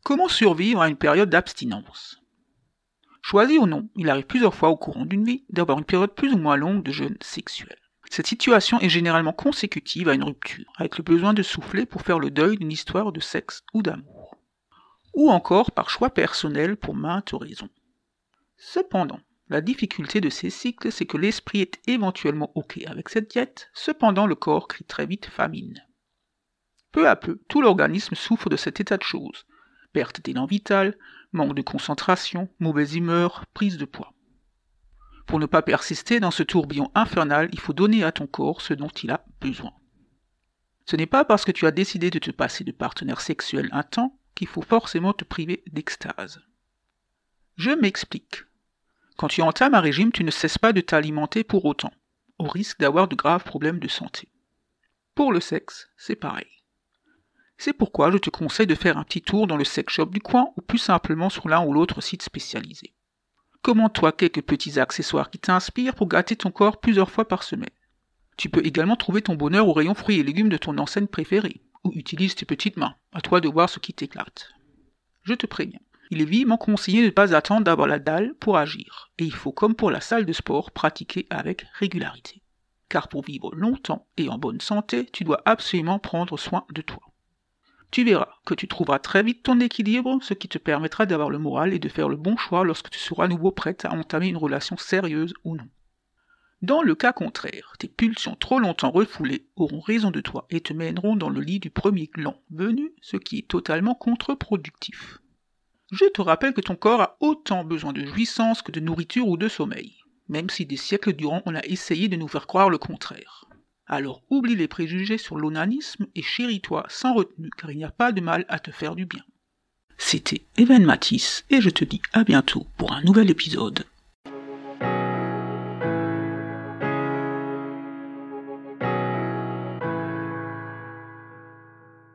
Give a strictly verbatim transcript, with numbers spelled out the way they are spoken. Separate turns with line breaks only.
Comment survivre à une période d'abstinence? Choisi ou non, il arrive plusieurs fois au courant d'une vie d'avoir une période plus ou moins longue de jeûne sexuel. Cette situation est généralement consécutive à une rupture, avec le besoin de souffler pour faire le deuil d'une histoire de sexe ou d'amour. Ou encore par choix personnel pour maintes raisons. Cependant, la difficulté de ces cycles, c'est que l'esprit est éventuellement ok avec cette diète, cependant le corps crie très vite famine. Peu à peu, tout l'organisme souffre de cet état de choses. Perte d'élan vital, manque de concentration, mauvaise humeur, prise de poids. Pour ne pas persister dans ce tourbillon infernal, il faut donner à ton corps ce dont il a besoin. Ce n'est pas parce que tu as décidé de te passer de partenaire sexuel un temps qu'il faut forcément te priver d'extase. Je m'explique. Quand tu entames un régime, tu ne cesses pas de t'alimenter pour autant, au risque d'avoir de graves problèmes de santé. Pour le sexe, c'est pareil. C'est pourquoi je te conseille de faire un petit tour dans le sex shop du coin ou plus simplement sur l'un ou l'autre site spécialisé. Commande-toi quelques petits accessoires qui t'inspirent pour gâter ton corps plusieurs fois par semaine. Tu peux également trouver ton bonheur au rayon fruits et légumes de ton enseigne préférée, ou utilise tes petites mains, à toi de voir ce qui t'éclate. Je te préviens, il est vivement conseillé de ne pas attendre d'avoir la dalle pour agir, et il faut comme pour la salle de sport pratiquer avec régularité. Car pour vivre longtemps et en bonne santé, tu dois absolument prendre soin de toi. Tu verras que tu trouveras très vite ton équilibre, ce qui te permettra d'avoir le moral et de faire le bon choix lorsque tu seras à nouveau prête à entamer une relation sérieuse ou non. Dans le cas contraire, tes pulsions trop longtemps refoulées auront raison de toi et te mèneront dans le lit du premier gland venu, ce qui est totalement contre-productif. Je te rappelle que ton corps a autant besoin de jouissance que de nourriture ou de sommeil, même si des siècles durant on a essayé de nous faire croire le contraire. Alors oublie les préjugés sur l'onanisme et chéris-toi sans retenue, car il n'y a pas de mal à te faire du bien. C'était Evan Matisse et je te dis à bientôt pour un nouvel épisode